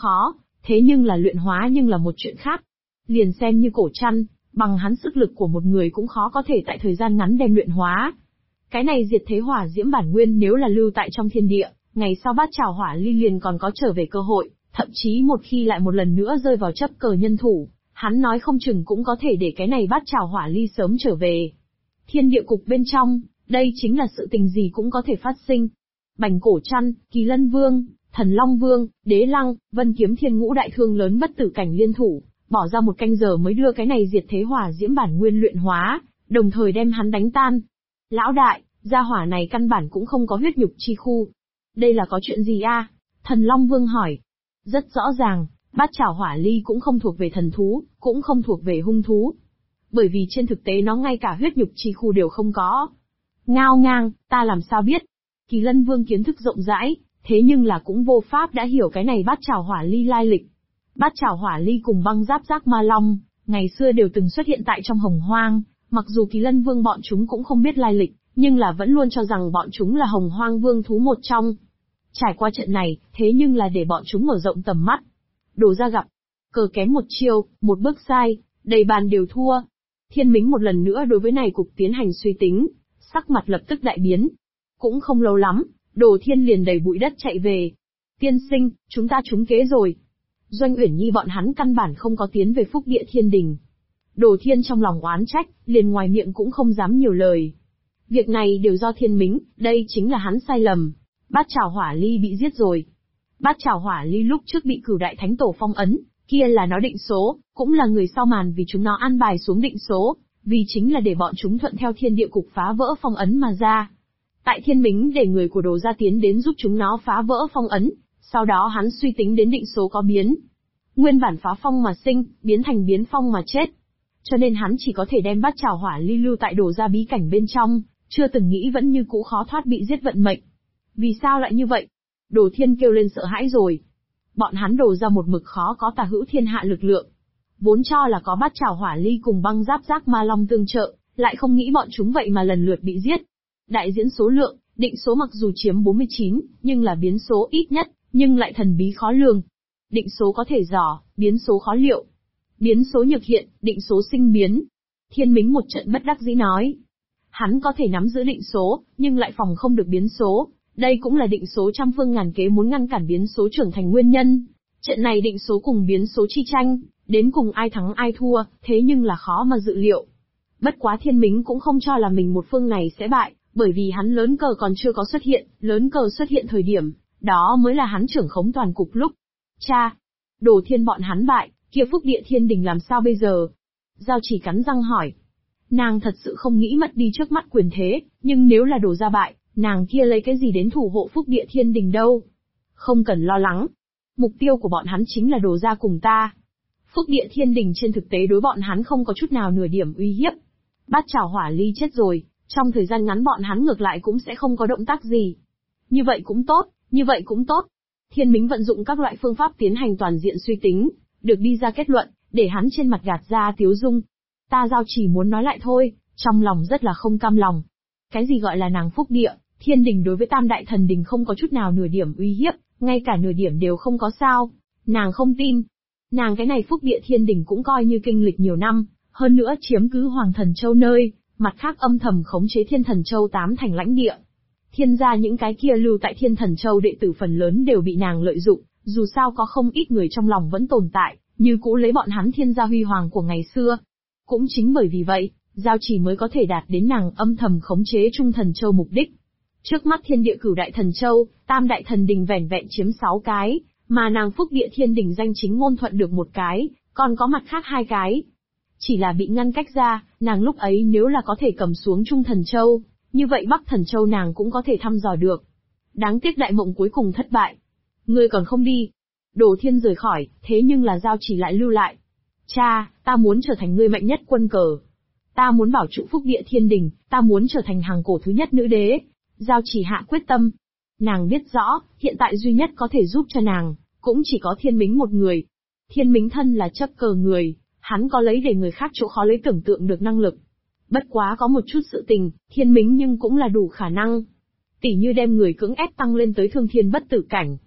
khó, thế nhưng là luyện hóa nhưng là một chuyện khác. Liền xem như Cổ Trăn, bằng hắn sức lực của một người cũng khó có thể tại thời gian ngắn đem luyện hóa. Cái này diệt thế hỏa diễm bản nguyên nếu là lưu tại trong thiên địa, ngày sau Bát Trảo Hỏa Ly liền còn có trở về cơ hội, thậm chí một khi lại một lần nữa rơi vào chấp cờ nhân thủ, hắn nói không chừng cũng có thể để cái này Bát Trảo Hỏa Ly sớm trở về. Thiên địa cục bên trong, đây chính là sự tình gì cũng có thể phát sinh. Bành Cổ Trăn, Kỳ Lân Vương, Thần Long Vương, Đế Lăng, Vân Kiếm Thiên ngũ đại thương lớn bất tử cảnh liên thủ, bỏ ra 1 canh giờ mới đưa cái này diệt thế hỏa diễm bản nguyên luyện hóa, đồng thời đem hắn đánh tan. Lão đại, gia hỏa này căn bản cũng không có huyết nhục chi khu. Đây là có chuyện gì a? Thần Long Vương hỏi. Rất rõ ràng, Bát Trảo Hỏa Ly cũng không thuộc về thần thú, cũng không thuộc về hung thú. Bởi vì trên thực tế nó ngay cả huyết nhục chi khu đều không có. Ngao ngang, ta làm sao biết? Kỳ Lân Vương kiến thức rộng rãi, thế nhưng là cũng vô pháp đã hiểu cái này Bát Trảo Hỏa Ly lai lịch. Bát Trảo Hỏa Ly cùng băng giáp giác ma long, ngày xưa đều từng xuất hiện tại trong Hồng Hoang, mặc dù Kỳ Lân Vương bọn chúng cũng không biết lai lịch, nhưng là vẫn luôn cho rằng bọn chúng là Hồng Hoang vương thú một trong. Trải qua trận này, thế nhưng là để bọn chúng mở rộng tầm mắt. Đồ ra gặp, cờ kém một chiêu, một bước sai, đầy bàn đều thua. Thiên Mính một lần nữa đối với này cục tiến hành suy tính, sắc mặt lập tức đại biến. Cũng không lâu lắm, Đồ Thiên liền đầy bụi đất chạy về. Tiên sinh, chúng ta trúng kế rồi. Doanh Uyển Nhi bọn hắn căn bản không có tiến về Phúc Địa Thiên Đình. Đồ Thiên trong lòng oán trách, liền ngoài miệng cũng không dám nhiều lời. Việc này đều do Thiên Mính, đây chính là hắn sai lầm. Bát Trảo Hỏa Ly bị giết rồi. Bát Trảo Hỏa Ly lúc trước bị Cửu Đại Thánh Tổ phong ấn, kia là nó định số, cũng là người sau màn vì chúng nó an bài xuống định số, vì chính là để bọn chúng thuận theo thiên địa cục phá vỡ phong ấn mà ra. Tại Thiên Mính để người của Đồ gia tiến đến giúp chúng nó phá vỡ phong ấn, sau đó hắn suy tính đến định số có biến. Nguyên bản phá phong mà sinh, biến thành biến phong mà chết. Cho nên hắn chỉ có thể đem Bát Trảo Hỏa Ly lưu tại Đồ gia bí cảnh bên trong, chưa từng nghĩ vẫn như cũ khó thoát bị giết vận mệnh. Vì sao lại như vậy? Đồ Thiên kêu lên sợ hãi rồi. Bọn hắn Đồ gia một mực khó có tả hữu thiên hạ lực lượng. Vốn cho là có Bát Trảo Hỏa Ly cùng băng giáp giác ma long tương trợ, lại không nghĩ bọn chúng vậy mà lần lượt bị giết. Đại diễn số lượng, định số mặc dù chiếm 49, nhưng là biến số ít nhất, nhưng lại thần bí khó lường. Định số có thể dò, biến số khó liệu. Biến số nhược hiện, định số sinh biến. Thiên Mính một trận bất đắc dĩ nói. Hắn có thể nắm giữ định số, nhưng lại phòng không được biến số. Đây cũng là định số trăm phương ngàn kế muốn ngăn cản biến số trưởng thành nguyên nhân. Trận này định số cùng biến số chi tranh, đến cùng ai thắng ai thua, thế nhưng là khó mà dự liệu. Bất quá Thiên Mính cũng không cho là mình một phương này sẽ bại, bởi vì hắn lớn cờ còn chưa có xuất hiện, lớn cờ xuất hiện thời điểm, đó mới là hắn trưởng khống toàn cục lúc. Cha, Đồ Thiên bọn hắn bại, kia Phúc Địa Thiên Đình làm sao bây giờ? Giao Chỉ cắn răng hỏi. Nàng thật sự không nghĩ mất đi trước mắt quyền thế, nhưng nếu là Đồ gia bại, nàng kia lấy cái gì đến thủ hộ Phúc Địa Thiên Đình đâu? Không cần lo lắng. Mục tiêu của bọn hắn chính là Đồ gia cùng ta. Phúc Địa Thiên Đình trên thực tế đối bọn hắn không có chút nào nửa điểm uy hiếp. Bát Trảo Hỏa Ly chết rồi, trong thời gian ngắn bọn hắn ngược lại cũng sẽ không có động tác gì. Như vậy cũng tốt, như vậy cũng tốt. Thiên Mính vận dụng các loại phương pháp tiến hành toàn diện suy tính, được đi ra kết luận, để hắn trên mặt gạt ra tiếu dung. Ta Giao Chỉ muốn nói lại thôi, trong lòng rất là không cam lòng. Cái gì gọi là nàng Phúc Địa, Thiên Đình đối với Tam Đại Thần Đình không có chút nào nửa điểm uy hiếp, ngay cả nửa điểm đều không có sao. Nàng không tin. Nàng cái này Phúc Địa Thiên Đình cũng coi như kinh lịch nhiều năm, hơn nữa chiếm cứ Hoàng Thần Châu nơi, mặt khác âm thầm khống chế Thiên Thần Châu 8 thành lãnh địa. Thiên gia những cái kia lưu tại Thiên Thần Châu đệ tử phần lớn đều bị nàng lợi dụng, dù sao có không ít người trong lòng vẫn tồn tại, như cũ lấy bọn hắn Thiên gia huy hoàng của ngày xưa. Cũng chính bởi vì vậy, Giao Chỉ mới có thể đạt đến nàng âm thầm khống chế Trung Thần Châu mục đích. Trước mắt Thiên Địa Cửu Đại Thần Châu, Tam Đại Thần Đình vẻn vẹn chiếm 6 cái, mà nàng Phúc Địa Thiên Đình danh chính ngôn thuận được 1 cái, còn có mặt khác 2 cái. Chỉ là bị ngăn cách ra, nàng lúc ấy nếu là có thể cầm xuống Trung Thần Châu, như vậy Bắc Thần Châu nàng cũng có thể thăm dò được. Đáng tiếc đại mộng cuối cùng thất bại. Ngươi còn không đi. Đồ Thiên rời khỏi, thế nhưng là Giao Chỉ lại lưu lại. Cha, ta muốn trở thành ngươi mạnh nhất quân cờ. Ta muốn bảo trụ Phúc Địa Thiên Đình, ta muốn trở thành hàng cổ thứ nhất nữ đế. Giao Chỉ hạ quyết tâm. Nàng biết rõ, hiện tại duy nhất có thể giúp cho nàng, cũng chỉ có Thiên Mính một người. Thiên Mính thân là chấp cờ người, hắn có lấy để người khác chỗ khó lấy tưởng tượng được năng lực. Bất quá có một chút sự tình, Thiên Mính nhưng cũng là đủ khả năng. Tỉ như đem người cưỡng ép tăng lên tới thương thiên bất tử cảnh.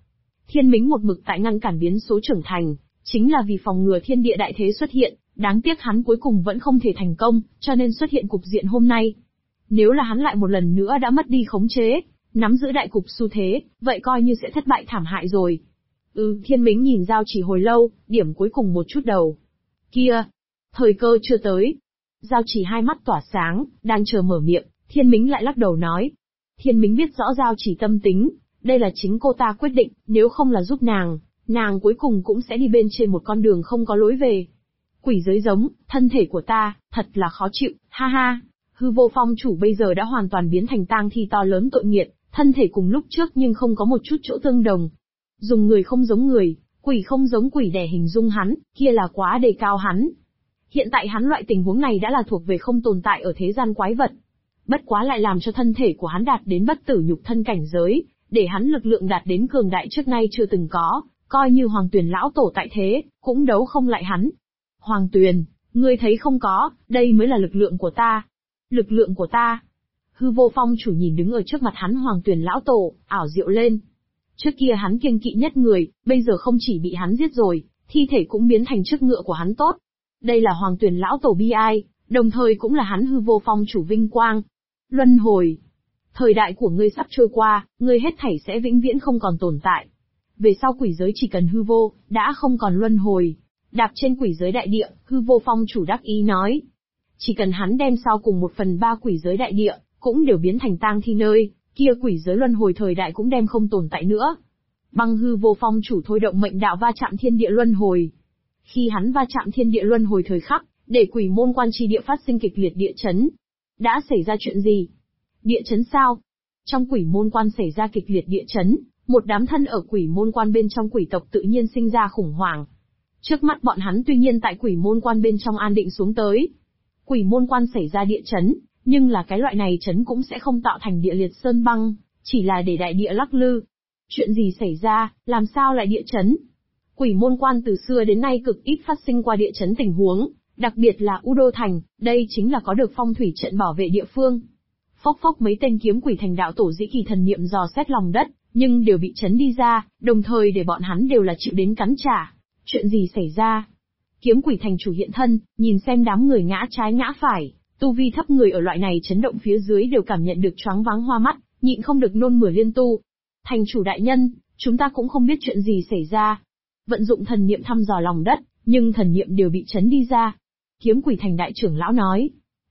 Thiên Mính một mực tại ngăn cản biến số trưởng thành, chính là vì phòng ngừa thiên địa đại thế xuất hiện, đáng tiếc hắn cuối cùng vẫn không thể thành công, cho nên xuất hiện cục diện hôm nay. Nếu là hắn lại một lần nữa đã mất đi khống chế, nắm giữ đại cục xu thế, vậy coi như sẽ thất bại thảm hại rồi. Thiên Mính nhìn Giao Chỉ hồi lâu, điểm cuối cùng một chút đầu. Kia, thời cơ chưa tới. Giao Chỉ hai mắt tỏa sáng, đang chờ mở miệng, Thiên Mính lại lắc đầu nói. Thiên Mính biết rõ Giao Chỉ tâm tính, đây là chính cô ta quyết định, nếu không là giúp nàng cuối cùng cũng sẽ đi bên trên một con đường không có lối về. Quỷ giới giống, thân thể của ta, thật là khó chịu, ha ha. Hư Vô Phong chủ bây giờ đã hoàn toàn biến thành tang thi to lớn tội nghiệt, thân thể cùng lúc trước nhưng không có một chút chỗ tương đồng. Dùng người không giống người, quỷ không giống quỷ để hình dung hắn, kia là quá đề cao hắn. Hiện tại hắn loại tình huống này đã là thuộc về không tồn tại ở thế gian quái vật. Bất quá lại làm cho thân thể của hắn đạt đến bất tử nhục thân cảnh giới, để hắn lực lượng đạt đến cường đại trước nay chưa từng có, coi như Hoàng Tuyền lão tổ tại thế, cũng đấu không lại hắn. Hoàng Tuyền, ngươi thấy không có, đây mới là lực lượng của ta. Lực lượng của ta. Hư Vô Phong chủ nhìn đứng ở trước mặt hắn Hoàng Tuyền lão tổ, ảo diệu lên. Trước kia hắn kiêng kỵ nhất người, bây giờ không chỉ bị hắn giết rồi, thi thể cũng biến thành chiếc ngựa của hắn tốt. Đây là Hoàng Tuyền lão tổ bi ai, đồng thời cũng là hắn Hư Vô Phong chủ vinh quang. Luân hồi. Thời đại của ngươi sắp trôi qua, ngươi hết thảy sẽ vĩnh viễn không còn tồn tại. Về sau quỷ giới chỉ cần hư vô, đã không còn luân hồi. Đạp trên quỷ giới đại địa, Hư Vô Phong chủ đắc ý nói. Chỉ cần hắn đem sau cùng 1/3 quỷ giới đại địa, cũng đều biến thành tang thi nơi, kia quỷ giới luân hồi thời đại cũng đem không tồn tại nữa. Băng Hư Vô Phong chủ thôi động mệnh đạo va chạm thiên địa luân hồi. Khi hắn va chạm thiên địa luân hồi thời khắc, để quỷ môn quan chi địa phát sinh kịch liệt địa chấn. Đã xảy ra chuyện gì? Địa chấn sao? Trong quỷ môn quan xảy ra kịch liệt địa chấn, một đám thân ở quỷ môn quan bên trong quỷ tộc tự nhiên sinh ra khủng hoảng. Trước mắt bọn hắn tuy nhiên tại quỷ môn quan bên trong an định xuống tới. Quỷ môn quan xảy ra địa chấn, nhưng là cái loại này chấn cũng sẽ không tạo thành địa liệt sơn băng, chỉ là để đại địa lắc lư. Chuyện gì xảy ra, làm sao lại địa chấn? Quỷ môn quan từ xưa đến nay cực ít phát sinh qua địa chấn tình huống, đặc biệt là U Đô Thành, đây chính là có được phong thủy trận bảo vệ địa phương. Phốc phốc mấy tên kiếm quỷ thành đạo tổ dĩ kỳ thần niệm dò xét lòng đất, nhưng đều bị chấn đi ra, đồng thời để bọn hắn đều là chịu đến cắn trả. Chuyện gì xảy ra? Kiếm quỷ thành chủ hiện thân, nhìn xem đám người ngã trái ngã phải, tu vi thấp người ở loại này chấn động phía dưới đều cảm nhận được choáng váng hoa mắt, nhịn không được nôn mửa liên tu. Thành chủ đại nhân, chúng ta cũng không biết chuyện gì xảy ra. Vận dụng thần niệm thăm dò lòng đất, nhưng thần niệm đều bị chấn đi ra. Kiếm quỷ thành đại trưởng lão nói.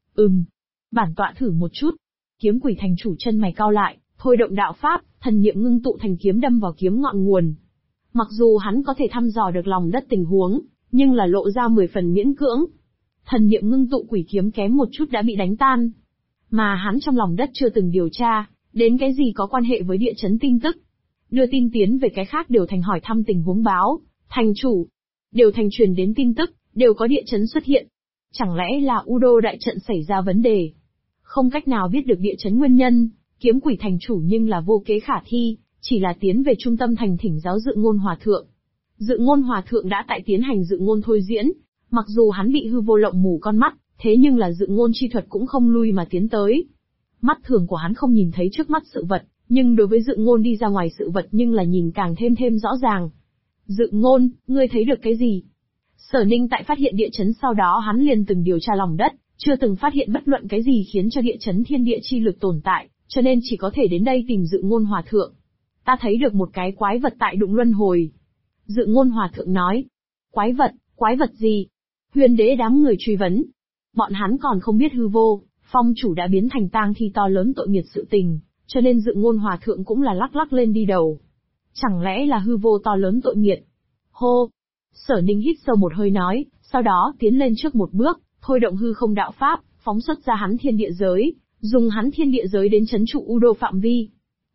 Bản tọa thử một chút. Kiếm quỷ thành chủ chân mày cau lại, thôi động đạo pháp, thần niệm ngưng tụ thành kiếm đâm vào kiếm ngọn nguồn. Mặc dù hắn có thể thăm dò được lòng đất tình huống, nhưng là lộ ra 10 phần miễn cưỡng. Thần niệm ngưng tụ quỷ kiếm kém một chút đã bị đánh tan. Mà hắn trong lòng đất chưa từng điều tra, đến cái gì có quan hệ với địa chấn tin tức. Đưa tin tiến về cái khác đều thành hỏi thăm tình huống báo, thành chủ. Đều thành truyền đến tin tức, đều có địa chấn xuất hiện. Chẳng lẽ là U Đô đại trận xảy ra vấn đề? Không cách nào biết được địa chấn nguyên nhân, kiếm quỷ thành chủ nhưng là vô kế khả thi, chỉ là tiến về trung tâm thành thỉnh giáo Dự Ngôn Hòa Thượng. Dự Ngôn Hòa Thượng đã tại tiến hành dự ngôn thôi diễn, mặc dù hắn bị hư vô lộng mù con mắt, thế nhưng là dự ngôn chi thuật cũng không lui mà tiến tới. Mắt thường của hắn không nhìn thấy trước mắt sự vật, nhưng đối với dự ngôn đi ra ngoài sự vật nhưng là nhìn càng thêm rõ ràng. Dự ngôn, ngươi thấy được cái gì? Sở Ninh tại phát hiện địa chấn sau đó hắn liền từng điều tra lòng đất, chưa từng phát hiện bất luận cái gì khiến cho địa chấn thiên địa chi lực tồn tại, cho nên chỉ có thể đến đây tìm Dự Ngôn Hòa Thượng. Ta thấy được một cái quái vật tại đụng luân hồi. Dự Ngôn Hòa Thượng nói. Quái vật gì? Huyền đế đám người truy vấn. Bọn hắn còn không biết hư vô, phong chủ đã biến thành tang thi to lớn tội nghiệt sự tình, cho nên Dự Ngôn Hòa Thượng cũng là lắc lên đi đầu. Chẳng lẽ là hư vô to lớn tội nghiệt? Hô! Sở Ninh hít sâu một hơi nói, sau đó tiến lên trước một bước, thôi động hư không đạo pháp, phóng xuất ra hắn thiên địa giới, dùng hắn thiên địa giới đến chấn trụ U Đô phạm vi.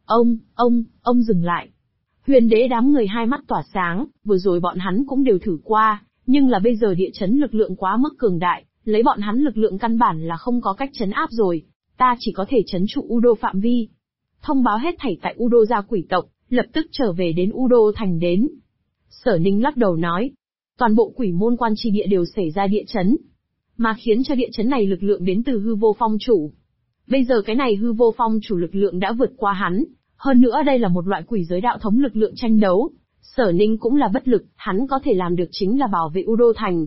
Ông dừng lại. Huyền đế đám người hai mắt tỏa sáng, vừa rồi bọn hắn cũng đều thử qua, nhưng là bây giờ địa chấn lực lượng quá mức cường đại, lấy bọn hắn lực lượng căn bản là không có cách chấn áp rồi, ta chỉ có thể chấn trụ U Đô phạm vi. Thông báo hết thảy tại U Đô gia quỷ tộc, lập tức trở về đến U Đô thành đến. Sở Ninh lắc đầu nói, toàn bộ quỷ môn quan chi địa đều xảy ra địa chấn, mà khiến cho địa chấn này lực lượng đến từ hư vô phong chủ. Bây giờ cái này hư vô phong chủ lực lượng đã vượt qua hắn, hơn nữa đây là một loại quỷ giới đạo thống lực lượng tranh đấu, Sở Ninh cũng là bất lực, hắn có thể làm được chính là bảo vệ U Đô Thành.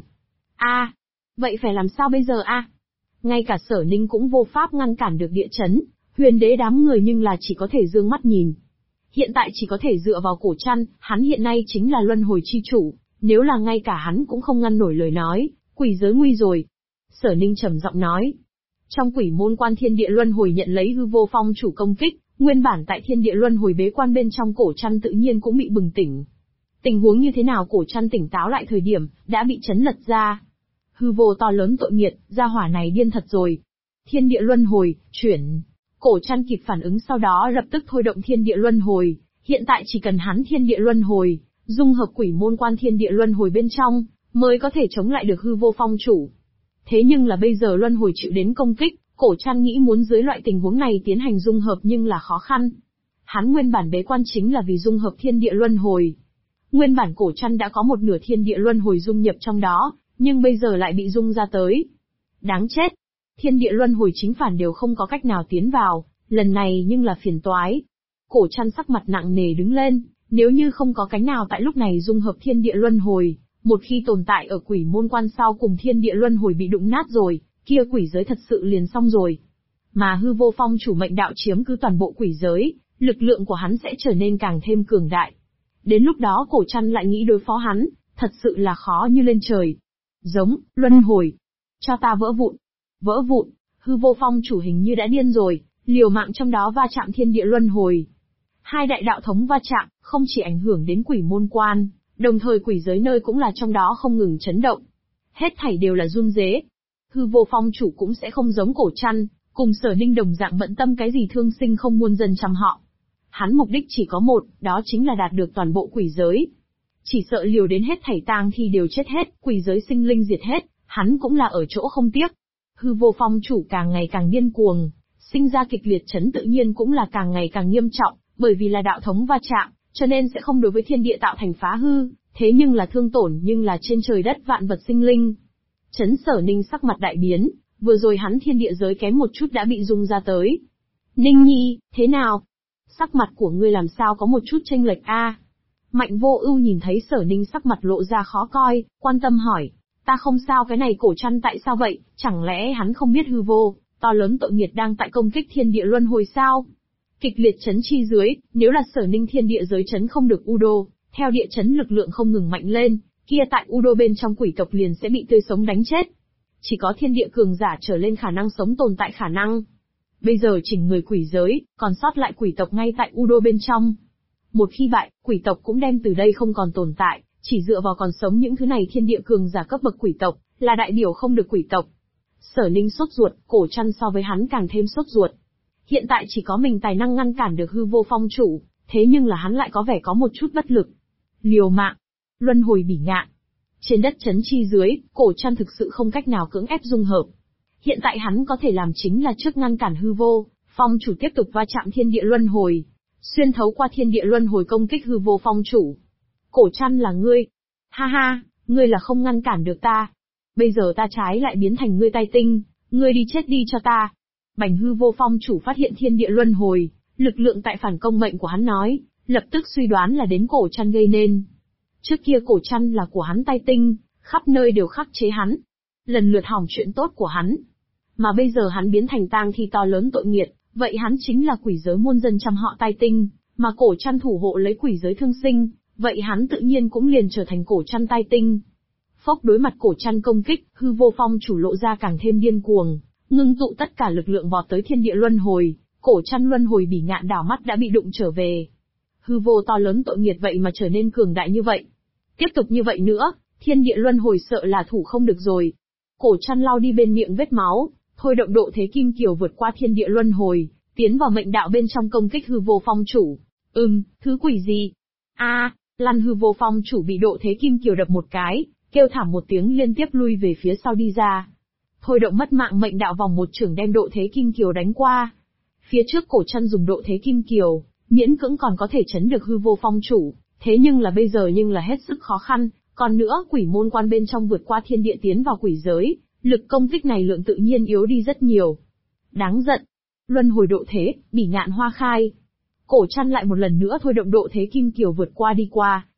Vậy phải làm sao bây giờ Ngay cả Sở Ninh cũng vô pháp ngăn cản được địa chấn, Huyền Đế đám người nhưng là chỉ có thể dương mắt nhìn. Hiện tại chỉ có thể dựa vào Cổ Trăn, hắn hiện nay chính là luân hồi chi chủ, nếu là ngay cả hắn cũng không ngăn nổi lời nói, quỷ giới nguy rồi. Sở Ninh trầm giọng nói. Trong quỷ môn quan thiên địa luân hồi nhận lấy hư vô phong chủ công kích, nguyên bản tại thiên địa luân hồi bế quan bên trong Cổ Trăn tự nhiên cũng bị bừng tỉnh. Tình huống như thế nào Cổ Trăn tỉnh táo lại thời điểm, đã bị chấn lật ra. Hư vô to lớn tội nghiệt, gia hỏa này điên thật rồi. Thiên địa luân hồi, chuyển. Cổ Trăn kịp phản ứng sau đó lập tức thôi động thiên địa luân hồi, hiện tại chỉ cần hắn thiên địa luân hồi, dung hợp quỷ môn quan thiên địa luân hồi bên trong, mới có thể chống lại được hư vô phong chủ. Thế nhưng là bây giờ luân hồi chịu đến công kích, Cổ Trăn nghĩ muốn dưới loại tình huống này tiến hành dung hợp nhưng là khó khăn. Hắn nguyên bản bế quan chính là vì dung hợp thiên địa luân hồi. Nguyên bản Cổ Trăn đã có một nửa thiên địa luân hồi dung nhập trong đó, nhưng bây giờ lại bị dung ra tới. Đáng chết! Thiên địa luân hồi chính phản đều không có cách nào tiến vào, lần này nhưng là phiền toái. Cổ Trăn sắc mặt nặng nề đứng lên, nếu như không có cánh nào tại lúc này dung hợp thiên địa luân hồi, một khi tồn tại ở quỷ môn quan sau cùng thiên địa luân hồi bị đụng nát rồi, kia quỷ giới thật sự liền xong rồi. Mà hư vô phong chủ mệnh đạo chiếm cứ toàn bộ quỷ giới, lực lượng của hắn sẽ trở nên càng thêm cường đại. Đến lúc đó Cổ Trăn lại nghĩ đối phó hắn, thật sự là khó như lên trời. Giống, luân hồi. Cho ta vỡ vụn. Vỡ vụn, hư vô phong chủ hình như đã điên rồi, liều mạng trong đó va chạm thiên địa luân hồi. Hai đại đạo thống va chạm, không chỉ ảnh hưởng đến quỷ môn quan, đồng thời quỷ giới nơi cũng là trong đó không ngừng chấn động. Hết thảy đều là run rế. Hư vô phong chủ cũng sẽ không giống Cổ Trăn, cùng Sở Ninh đồng dạng bận tâm cái gì thương sinh không muôn dân chăm họ. Hắn mục đích chỉ có một, đó chính là đạt được toàn bộ quỷ giới. Chỉ sợ liều đến hết thảy tang thi đều chết hết, quỷ giới sinh linh diệt hết, hắn cũng là ở chỗ không tiếc. Hư vô phong chủ càng ngày càng điên cuồng, sinh ra kịch liệt chấn tự nhiên cũng là càng ngày càng nghiêm trọng, bởi vì là đạo thống va chạm, cho nên sẽ không đối với thiên địa tạo thành phá hư, thế nhưng là thương tổn nhưng là trên trời đất vạn vật sinh linh. Chấn Sở Ninh sắc mặt đại biến, vừa rồi hắn thiên địa giới kém một chút đã bị rung ra tới. Ninh Nhi, thế nào? Sắc mặt của ngươi làm sao có một chút chênh lệch Mạnh Vô Ưu nhìn thấy Sở Ninh sắc mặt lộ ra khó coi, quan tâm hỏi, ta không sao cái này Cổ Trăn tại sao vậy, chẳng lẽ hắn không biết hư vô, to lớn tội nghiệt đang tại công kích thiên địa luân hồi sao? Kịch liệt chấn chi dưới, nếu là Sở Ninh thiên địa giới chấn không được U Đô, theo địa chấn lực lượng không ngừng mạnh lên, kia tại U Đô bên trong quỷ tộc liền sẽ bị tươi sống đánh chết. Chỉ có thiên địa cường giả trở lên khả năng sống tồn tại khả năng. Bây giờ chỉnh người quỷ giới, còn sót lại quỷ tộc ngay tại U Đô bên trong. Một khi bại, quỷ tộc cũng đem từ đây không còn tồn tại, chỉ dựa vào còn sống những thứ này thiên địa cường giả cấp bậc quỷ tộc, là đại biểu không được quỷ tộc. Sở Ninh sốt ruột, Cổ Trăn so với hắn càng thêm sốt ruột. Hiện tại chỉ có mình tài năng ngăn cản được hư vô phong chủ, thế nhưng là hắn lại có vẻ có một chút bất lực. Liều mạng, luân hồi bỉ ngạn. Trên đất chấn chi dưới, Cổ Trăn thực sự không cách nào cưỡng ép dung hợp. Hiện tại hắn có thể làm chính là trước ngăn cản hư vô, phong chủ tiếp tục va chạm thiên địa luân hồi, xuyên thấu qua thiên địa luân hồi công kích hư vô phong chủ. Cổ Trăn là ngươi. Ha ha, ngươi là không ngăn cản được ta. Bây giờ ta trái lại biến thành ngươi tai tinh, ngươi đi chết đi cho ta. Bành hư vô phong chủ phát hiện thiên địa luân hồi, lực lượng tại phản công mệnh của hắn nói, lập tức suy đoán là đến Cổ Trăn gây nên. Trước kia Cổ Trăn là của hắn tai tinh, khắp nơi đều khắc chế hắn, lần lượt hỏng chuyện tốt của hắn. Mà bây giờ hắn biến thành tang thi to lớn tội nghiệt, vậy hắn chính là quỷ giới muôn dân trăm họ tai tinh, mà Cổ Trăn thủ hộ lấy quỷ giới thương sinh, vậy hắn tự nhiên cũng liền trở thành Cổ Trăn tai tinh. Phốc đối mặt Cổ Trăn công kích, hư vô phong chủ lộ ra càng thêm điên cuồng, ngưng tụ tất cả lực lượng vọt tới thiên địa luân hồi, Cổ Trăn luân hồi bỉ ngạn đảo mắt đã bị đụng trở về. Hư vô to lớn tội nghiệt vậy mà trở nên cường đại như vậy. Tiếp tục như vậy nữa, thiên địa luân hồi sợ là thủ không được rồi. Cổ Trăn lau đi bên miệng vết máu, thôi động độ thế kim kiều vượt qua thiên địa luân hồi, tiến vào mệnh đạo bên trong công kích hư vô phong chủ. Thứ quỷ gì? Lăn hư vô phong chủ bị độ thế kim kiều đập một cái, kêu thảm một tiếng liên tiếp lui về phía sau đi ra. Thôi động mất mạng mệnh đạo vòng một chưởng đem độ thế kim kiều đánh qua. Phía trước Cổ Trăn dùng độ thế kim kiều, miễn cưỡng còn có thể chấn được hư vô phong chủ, thế nhưng là bây giờ nhưng là hết sức khó khăn, còn nữa quỷ môn quan bên trong vượt qua thiên địa tiến vào quỷ giới, lực công kích này lượng tự nhiên yếu đi rất nhiều. Đáng giận. Luân hồi độ thế, bỉ ngạn hoa khai. Cổ Trăn lại một lần nữa thôi động độ thế kim kiều vượt qua đi qua,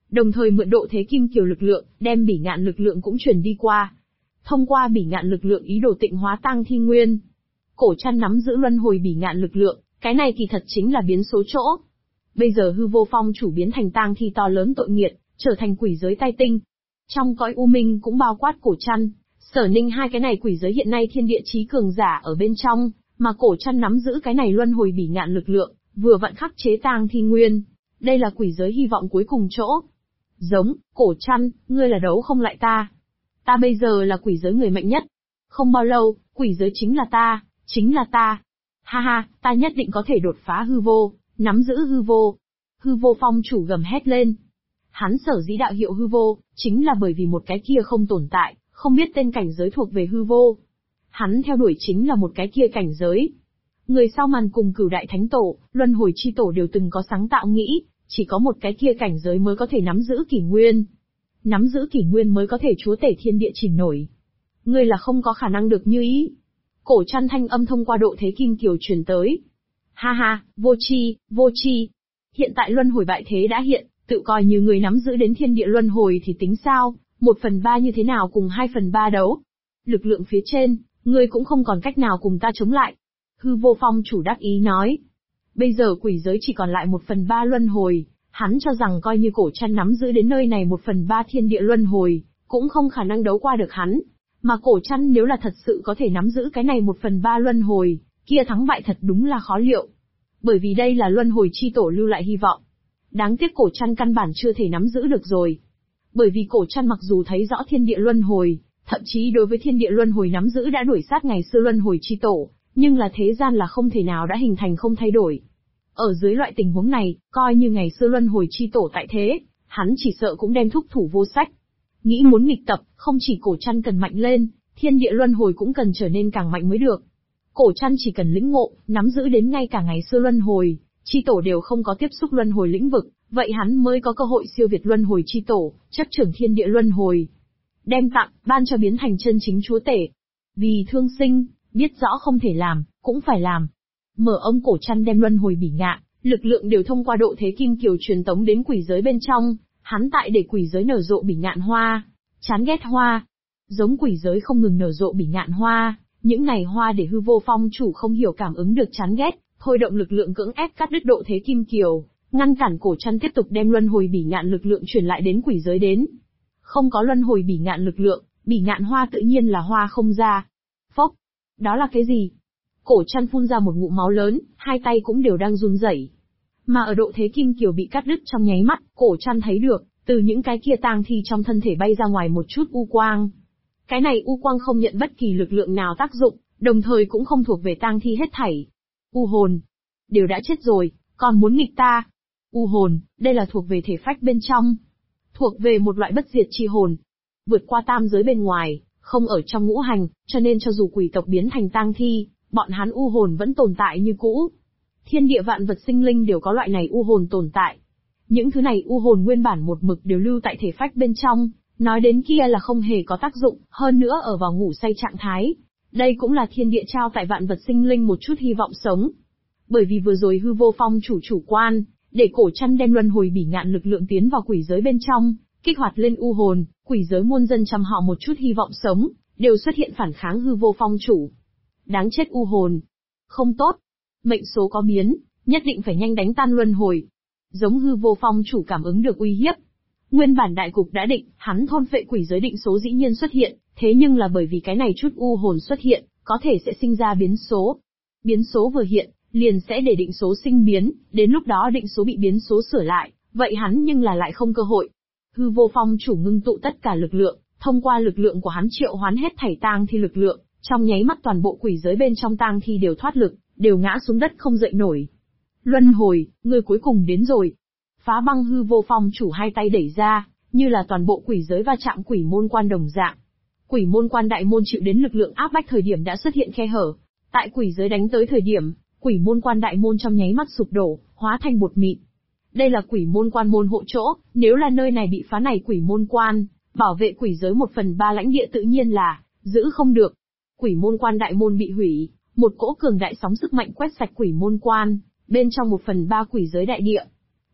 đồng thời mượn độ thế kim kiều lực lượng, đem bỉ ngạn lực lượng cũng truyền đi qua. Thông qua bỉ ngạn lực lượng ý đồ tịnh hóa tang thi nguyên. Cổ Trăn nắm giữ luân hồi bỉ ngạn lực lượng, cái này kỳ thật chính là biến số chỗ. Bây giờ hư vô phong chủ biến thành tang thi to lớn tội nghiệt, trở thành quỷ giới tai tinh. Trong cõi u minh cũng bao quát Cổ Trăn, Sở Ninh hai cái này quỷ giới hiện nay thiên địa chí cường giả ở bên trong, mà Cổ Trăn nắm giữ cái này luân hồi bỉ ngạn lực lượng, vừa vặn khắc chế tang thi nguyên. Đây là quỷ giới hy vọng cuối cùng chỗ. Giống, Cổ Trăn, ngươi là đấu không lại ta. Ta bây giờ là quỷ giới người mạnh nhất. Không bao lâu, quỷ giới chính là ta, chính là ta. Ha ha, ta nhất định có thể đột phá hư vô, nắm giữ hư vô. Hư vô phong chủ gầm hét lên. Hắn sở dĩ đạo hiệu hư vô, chính là bởi vì một cái kia không tồn tại, không biết tên cảnh giới thuộc về hư vô. Hắn theo đuổi chính là một cái kia cảnh giới. Người sau màn cùng Cửu Đại Thánh Tổ, Luân Hồi Chi Tổ đều từng có sáng tạo nghĩ, chỉ có một cái kia cảnh giới mới có thể nắm giữ kỷ nguyên. Nắm giữ kỷ nguyên mới có thể chúa tể thiên địa chìm nổi. Ngươi là không có khả năng được như ý. Cổ Trăn thanh âm thông qua độ thế kim kiều truyền tới. Ha ha, vô tri, vô tri. Hiện tại luân hồi bại thế đã hiện, tự coi như người nắm giữ đến thiên địa luân hồi thì tính sao, 1/3 như thế nào cùng 2/3 đấu. Lực lượng phía trên, ngươi cũng không còn cách nào cùng ta chống lại. Hư vô phong chủ đắc ý nói. Bây giờ quỷ giới chỉ còn lại 1/3 luân hồi, hắn cho rằng coi như Cổ Trăn nắm giữ đến nơi này 1/3 thiên địa luân hồi, cũng không khả năng đấu qua được hắn. Mà Cổ Trăn nếu là thật sự có thể nắm giữ cái này 1/3 luân hồi, kia thắng bại thật đúng là khó liệu. Bởi vì đây là luân hồi chi tổ lưu lại hy vọng. Đáng tiếc Cổ Trăn căn bản chưa thể nắm giữ được rồi. Bởi vì Cổ Trăn mặc dù thấy rõ thiên địa luân hồi, thậm chí đối với thiên địa luân hồi nắm giữ đã đuổi sát ngày xưa luân hồi chi tổ, nhưng là thế gian là không thể nào đã hình thành không thay đổi. Ở dưới loại tình huống này, coi như ngày xưa luân hồi chi tổ tại thế, hắn chỉ sợ cũng đem thúc thủ vô sách. Nghĩ muốn nghịch tập, không chỉ Cổ Trăn cần mạnh lên, thiên địa luân hồi cũng cần trở nên càng mạnh mới được. Cổ Trăn chỉ cần lĩnh ngộ, nắm giữ đến ngay cả ngày xưa luân hồi, chi tổ đều không có tiếp xúc luân hồi lĩnh vực, vậy hắn mới có cơ hội siêu việt luân hồi chi tổ, chấp trưởng thiên địa luân hồi. Đem tặng, ban cho biến thành chân chính chúa tể. Vì thương sinh, biết rõ không thể làm, cũng phải làm. Mở ông Cổ Trăn đem luân hồi bỉ ngạn, lực lượng đều thông qua độ thế kim kiều truyền tống đến quỷ giới bên trong, hắn tại để quỷ giới nở rộ bỉ ngạn hoa, chán ghét hoa. Giống quỷ giới không ngừng nở rộ bỉ ngạn hoa, những này hoa để hư vô phong chủ không hiểu cảm ứng được chán ghét, thôi động lực lượng cưỡng ép cắt đứt độ thế kim kiều, ngăn cản Cổ Trăn tiếp tục đem luân hồi bỉ ngạn lực lượng truyền lại đến quỷ giới đến. Không có luân hồi bỉ ngạn lực lượng, bỉ ngạn hoa tự nhiên là hoa không ra. Phốc, đó là cái gì? Cổ Trăn phun ra một ngụm máu lớn, hai tay cũng đều đang run rẩy. Mà ở độ thế kim kiều bị cắt đứt trong nháy mắt, Cổ Trăn thấy được, từ những cái kia tang thi trong thân thể bay ra ngoài một chút u quang. Cái này u quang không nhận bất kỳ lực lượng nào tác dụng, đồng thời cũng không thuộc về tang thi hết thảy. U hồn, đều đã chết rồi, còn muốn nghịch ta. U hồn, đây là thuộc về thể phách bên trong, thuộc về một loại bất diệt chi hồn, vượt qua tam giới bên ngoài, không ở trong ngũ hành, cho nên cho dù quỷ tộc biến thành tang thi, bọn hắn u hồn vẫn tồn tại như cũ. Thiên địa vạn vật sinh linh đều có loại này u hồn tồn tại. Những thứ này u hồn nguyên bản một mực đều lưu tại thể phách bên trong, nói đến kia là không hề có tác dụng, hơn nữa ở vào ngủ say trạng thái. Đây cũng là thiên địa trao tại vạn vật sinh linh một chút hy vọng sống. Bởi vì vừa rồi hư vô phong chủ quan, để Cổ Trăn đem luân hồi bỉ ngạn lực lượng tiến vào quỷ giới bên trong, kích hoạt lên u hồn, quỷ giới muôn dân chăm họ một chút hy vọng sống, đều xuất hiện phản kháng hư vô phong chủ. Đáng chết u hồn. Không tốt. Mệnh số có biến, nhất định phải nhanh đánh tan luân hồi. Giống hư vô phong chủ cảm ứng được uy hiếp. Nguyên bản đại cục đã định, hắn thôn phệ quỷ giới định số dĩ nhiên xuất hiện, thế nhưng là bởi vì cái này chút u hồn xuất hiện, có thể sẽ sinh ra biến số. Biến số vừa hiện, liền sẽ để định số sinh biến, đến lúc đó định số bị biến số sửa lại, vậy hắn nhưng là lại không cơ hội. Hư vô phong chủ ngưng tụ tất cả lực lượng, thông qua lực lượng của hắn triệu hoán hết thảy tang thi lực lượng, trong nháy mắt toàn bộ quỷ giới bên trong tang thi đều thoát lực, đều ngã xuống đất không dậy nổi. Luân hồi, người cuối cùng đến rồi. Phá băng hư vô phong chủ hai tay đẩy ra, như là toàn bộ quỷ giới va chạm quỷ môn quan đồng dạng. Quỷ môn quan đại môn chịu đến lực lượng áp bách thời điểm đã xuất hiện khe hở. Tại quỷ giới đánh tới thời điểm, quỷ môn quan đại môn trong nháy mắt sụp đổ, hóa thành bột mịn. Đây là quỷ môn quan môn hộ chỗ, nếu là nơi này bị phá này quỷ môn quan, bảo vệ quỷ giới 1/3 lãnh địa tự nhiên là giữ không được. Quỷ môn quan đại môn bị hủy, một cỗ cường đại sóng sức mạnh quét sạch quỷ môn quan, bên trong 1/3 quỷ giới đại địa.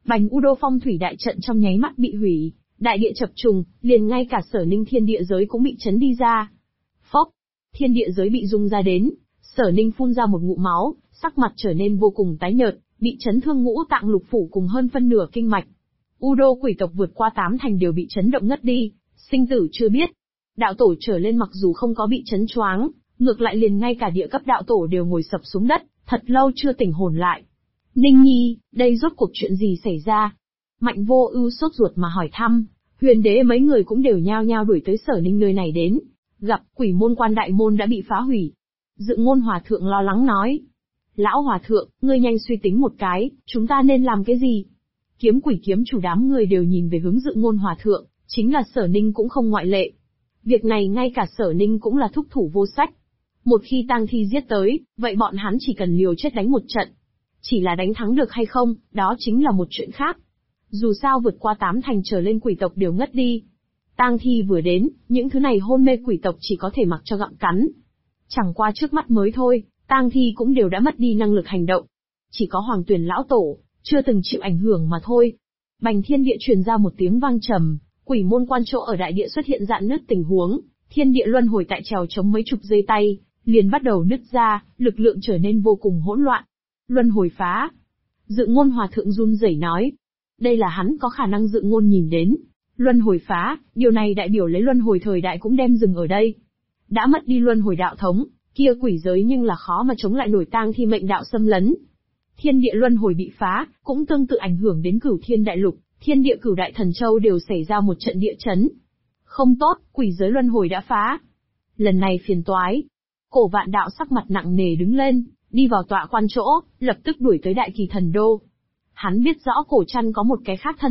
Bành Udo phong thủy đại trận trong nháy mắt bị hủy, đại địa chập trùng, liền ngay cả Sở Ninh thiên địa giới cũng bị chấn đi ra. Phốc, thiên địa giới bị rung ra đến, Sở Ninh phun ra một ngụm máu, sắc mặt trở nên vô cùng tái nhợt, bị chấn thương ngũ tạng lục phủ cùng hơn phân nửa kinh mạch. Udo quỷ tộc vượt qua 8 thành đều bị chấn động ngất đi, sinh tử chưa biết. Đạo tổ trở lên mặc dù không có bị chấn choáng, ngược lại liền ngay cả địa cấp đạo tổ đều ngồi sập xuống đất, thật lâu chưa tỉnh hồn lại. Ninh Nhi, đây rốt cuộc chuyện gì xảy ra? Mạnh Vô Ưu sốt ruột mà hỏi thăm, Huyền Đế mấy người cũng đều nhao nhao đuổi tới Sở Ninh nơi này đến, gặp Quỷ Môn Quan đại môn đã bị phá hủy. Dự Ngôn Hòa thượng lo lắng nói: "Lão hòa thượng, ngươi nhanh suy tính một cái, chúng ta nên làm cái gì?" Kiếm Quỷ kiếm chủ đám người đều nhìn về hướng Dự Ngôn Hòa thượng, chính là Sở Ninh cũng không ngoại lệ. Việc này ngay cả Sở Ninh cũng là thúc thủ vô sách. Một khi tang thi giết tới, vậy bọn hắn chỉ cần liều chết đánh một trận. Chỉ là đánh thắng được hay không, đó chính là một chuyện khác. Dù sao vượt qua 8 thành trở lên quỷ tộc đều ngất đi. Tang thi vừa đến, những thứ này hôn mê quỷ tộc chỉ có thể mặc cho gặm cắn. Chẳng qua trước mắt mới thôi, tang thi cũng đều đã mất đi năng lực hành động. Chỉ có Hoàng Tuyền lão tổ, chưa từng chịu ảnh hưởng mà thôi. Bành thiên địa truyền ra một tiếng vang trầm, Quỷ Môn Quan chỗ ở đại địa xuất hiện rạn nứt tình huống, thiên địa luân hồi tại trèo chống mấy chục giây tay, liền bắt đầu nứt ra, lực lượng trở nên vô cùng hỗn loạn. Luân hồi phá. Dự Ngôn Hòa thượng run rẩy nói. Đây là hắn có khả năng Dự Ngôn nhìn đến. Luân hồi phá, điều này đại biểu lấy luân hồi thời đại cũng đem dừng ở đây. Đã mất đi luân hồi đạo thống, kia quỷ giới nhưng là khó mà chống lại nổi tang thi mệnh đạo xâm lấn. Thiên địa luân hồi bị phá, cũng tương tự ảnh hưởng đến Cửu Thiên đại lục, thiên địa Cửu đại thần châu đều xảy ra một trận địa chấn. Không tốt, quỷ giới luân hồi đã phá. Lần này phiền toái. Cổ Vạn Đạo sắc mặt nặng nề đứng lên, đi vào tọa quan chỗ, lập tức đuổi tới Đại Kỳ Thần Đô. Hắn biết rõ Cổ Trăn có một cái khác thân